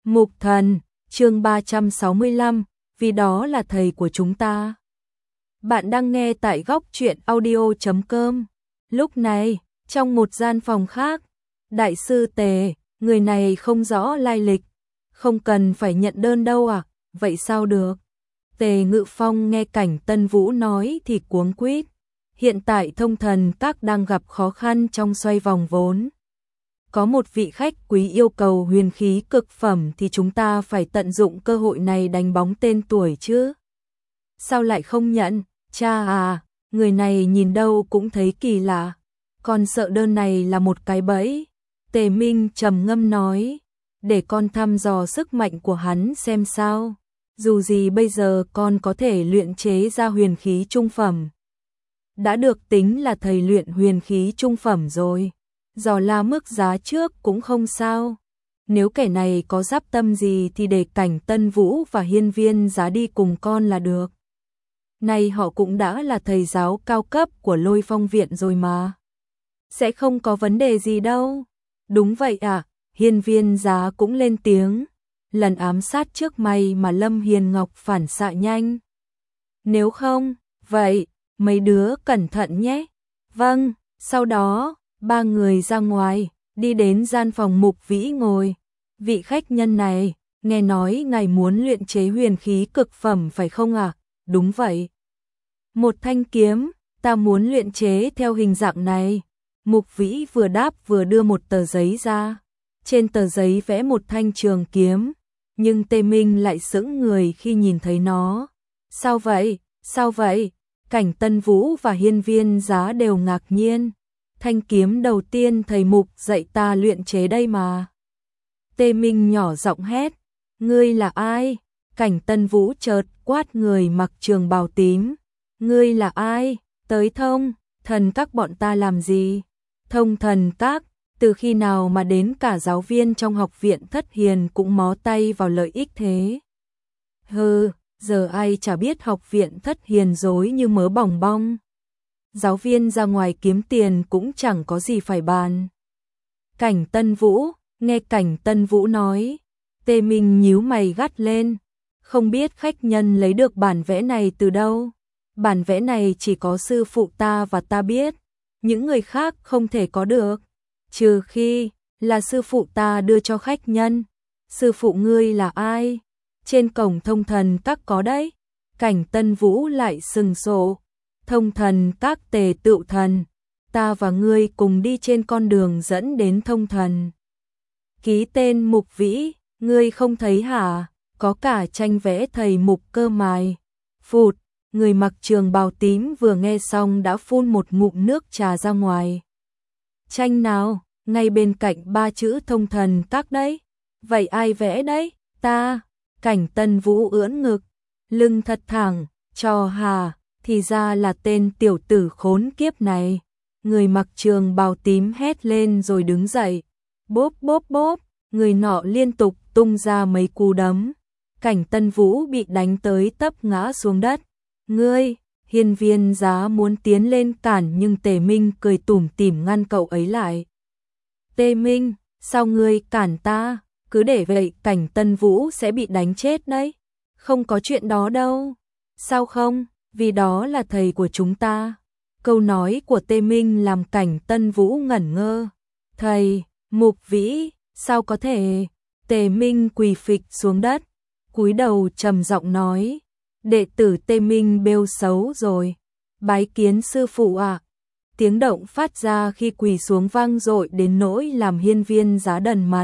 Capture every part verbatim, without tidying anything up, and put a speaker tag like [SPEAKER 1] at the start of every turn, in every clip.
[SPEAKER 1] Mục Thần, chương ba trăm sáu mươi lăm, vì đó là thầy của chúng ta. Bạn đang nghe tại góc truyện audio chấm com. Lúc này, trong một gian phòng khác, đại sư Tề, người này không rõ lai lịch, không cần phải nhận đơn đâu à, vậy sao được? Tề Ngự Phong nghe Cảnh Tân Vũ nói thì cuống quýt. Hiện tại Thông Thần Các đang gặp khó khăn trong xoay vòng vốn. Có một vị khách quý yêu cầu huyền khí cực phẩm thì chúng ta phải tận dụng cơ hội này đánh bóng tên tuổi chứ. Sao lại không nhận? Cha à, người này nhìn đâu cũng thấy kỳ lạ. Con sợ đơn này là một cái bẫy. Tề Minh trầm ngâm nói, để con thăm dò sức mạnh của hắn xem sao. Dù gì bây giờ con có thể luyện chế ra huyền khí trung phẩm. Đã được tính là thầy luyện huyền khí trung phẩm rồi. Dò la mức giá trước cũng không sao. Nếu kẻ này có giáp tâm gì thì để Cảnh Tân Vũ và Hiên Viên Giá đi cùng con là được. Này họ cũng đã là thầy giáo cao cấp của Lôi Phong Viện rồi mà. Sẽ không có vấn đề gì đâu. Đúng vậy à, Hiên Viên Giá cũng lên tiếng. Lần ám sát trước mày mà Lâm Hiền Ngọc phản xạ nhanh. Nếu không, vậy, mấy đứa cẩn thận nhé. Vâng, sau đó, ba người ra ngoài, đi đến gian phòng Mục Vĩ ngồi. Vị khách nhân này, nghe nói ngài muốn luyện chế huyền khí cực phẩm phải không ạ? À? Đúng vậy. Một thanh kiếm, ta muốn luyện chế theo hình dạng này. Mục Vĩ vừa đáp vừa đưa một tờ giấy ra. Trên tờ giấy vẽ một thanh trường kiếm, nhưng Tề Minh lại sững người khi nhìn thấy nó. Sao vậy? Sao vậy? Cảnh Tân Vũ và Hiên Viên Giá đều ngạc nhiên. Thanh kiếm đầu tiên thầy Mục dạy ta luyện chế đây mà. Tề Minh nhỏ giọng hét, ngươi là ai? Cảnh Tân Vũ chợt quát người mặc trường bào tím. Ngươi là ai? Tới Thông Thần Các bọn ta làm gì? Thông Thần Các, từ khi nào mà đến cả giáo viên trong học viện Thất Hiền cũng mó tay vào lợi ích thế? Hừ, giờ ai chả biết học viện Thất Hiền dối như mớ bòng bong. Giáo viên ra ngoài kiếm tiền cũng chẳng có gì phải bàn. Cảnh Tân Vũ, nghe Cảnh Tân Vũ nói, Tề Minh nhíu mày gắt lên, không biết khách nhân lấy được bản vẽ này từ đâu. Bản vẽ này chỉ có sư phụ ta và ta biết, những người khác không thể có được, trừ khi là sư phụ ta đưa cho khách nhân. Sư phụ ngươi là ai? Trên cổng Thông Thần Các có đấy. Cảnh Tân Vũ lại sừng sộ. Thông Thần Các Tề Tựu Thần, ta và ngươi cùng đi trên con đường dẫn đến Thông Thần. Ký tên Mục Vĩ, ngươi không thấy hả? Có cả tranh vẽ thầy Mục cơ mài. Phụt, người mặc trường bào tím vừa nghe xong đã phun một ngụm nước trà ra ngoài. Tranh nào? Ngay bên cạnh ba chữ Thông Thần Các đấy. Vậy ai vẽ đấy? Ta. Cảnh Tân Vũ ưỡn ngực, lưng thật thẳng, cho hà. Thì ra là tên tiểu tử khốn kiếp này. Người mặc trường bào tím hét lên rồi đứng dậy. Bốp bốp bốp, người nọ liên tục tung ra mấy cú đấm. Cảnh Tân Vũ bị đánh tới tấp ngã xuống đất. Ngươi, Hiên Viên Giá muốn tiến lên cản nhưng Tề Minh cười tủm tỉm ngăn cậu ấy lại. Tề Minh, sao ngươi cản ta? Cứ để vậy Cảnh Tân Vũ sẽ bị đánh chết đấy. Không có chuyện đó đâu. Sao không? Vì đó là thầy của chúng ta. Câu nói của Tề Minh làm Cảnh Tân Vũ ngẩn ngơ. Thầy, Mục Vĩ, sao có thể? Tề Minh quỳ phịch xuống đất, cúi đầu trầm giọng nói, đệ tử Tề Minh bêu xấu rồi. Bái kiến sư phụ ạ. À. Tiếng động phát ra khi quỳ xuống vang dội đến nỗi làm Hiên Viên Giá đần mặt.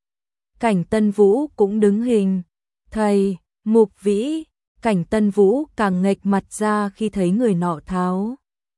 [SPEAKER 1] Cảnh Tân Vũ cũng đứng hình. Thầy, Mục Vĩ. Cảnh Tân Vũ càng nghệch mặt ra khi thấy người nọ tháo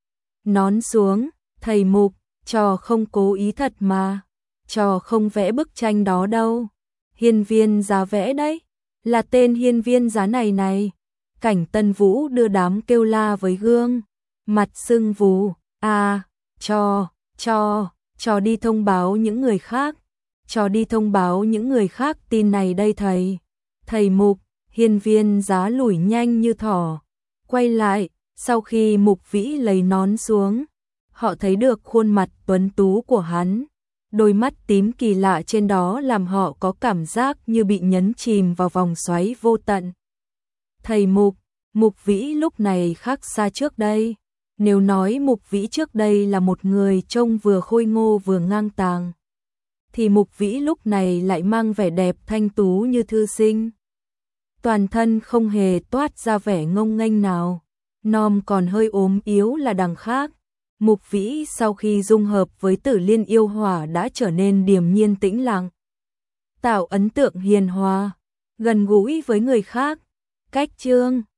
[SPEAKER 1] nón xuống. Thầy Mục, trò không cố ý thật mà. Trò không vẽ bức tranh đó đâu. Hiên Viên Giá vẽ đấy. Là tên Hiên Viên Giá này này. Cảnh Tân Vũ đưa đám kêu la với gương. Mặt sưng vù. À, trò, trò, trò đi thông báo những người khác. Trò đi thông báo những người khác tin này đây thầy. Thầy Mục. Hiên Viên Giá lủi nhanh như thỏ. Quay lại, sau khi Mục Vĩ lấy nón xuống, họ thấy được khuôn mặt tuấn tú của hắn. Đôi mắt tím kỳ lạ trên đó làm họ có cảm giác như bị nhấn chìm vào vòng xoáy vô tận. Thầy Mục, Mục Vĩ lúc này khác xa trước đây. Nếu nói Mục Vĩ trước đây là một người trông vừa khôi ngô vừa ngang tàng, thì Mục Vĩ lúc này lại mang vẻ đẹp thanh tú như thư sinh. Toàn thân không hề toát ra vẻ ngông nghênh nào, nom còn hơi ốm yếu là đằng khác. Mục Vĩ sau khi dung hợp với Tử Liên yêu hỏa đã trở nên điềm nhiên tĩnh lặng, tạo ấn tượng hiền hòa, gần gũi với người khác. Cách chương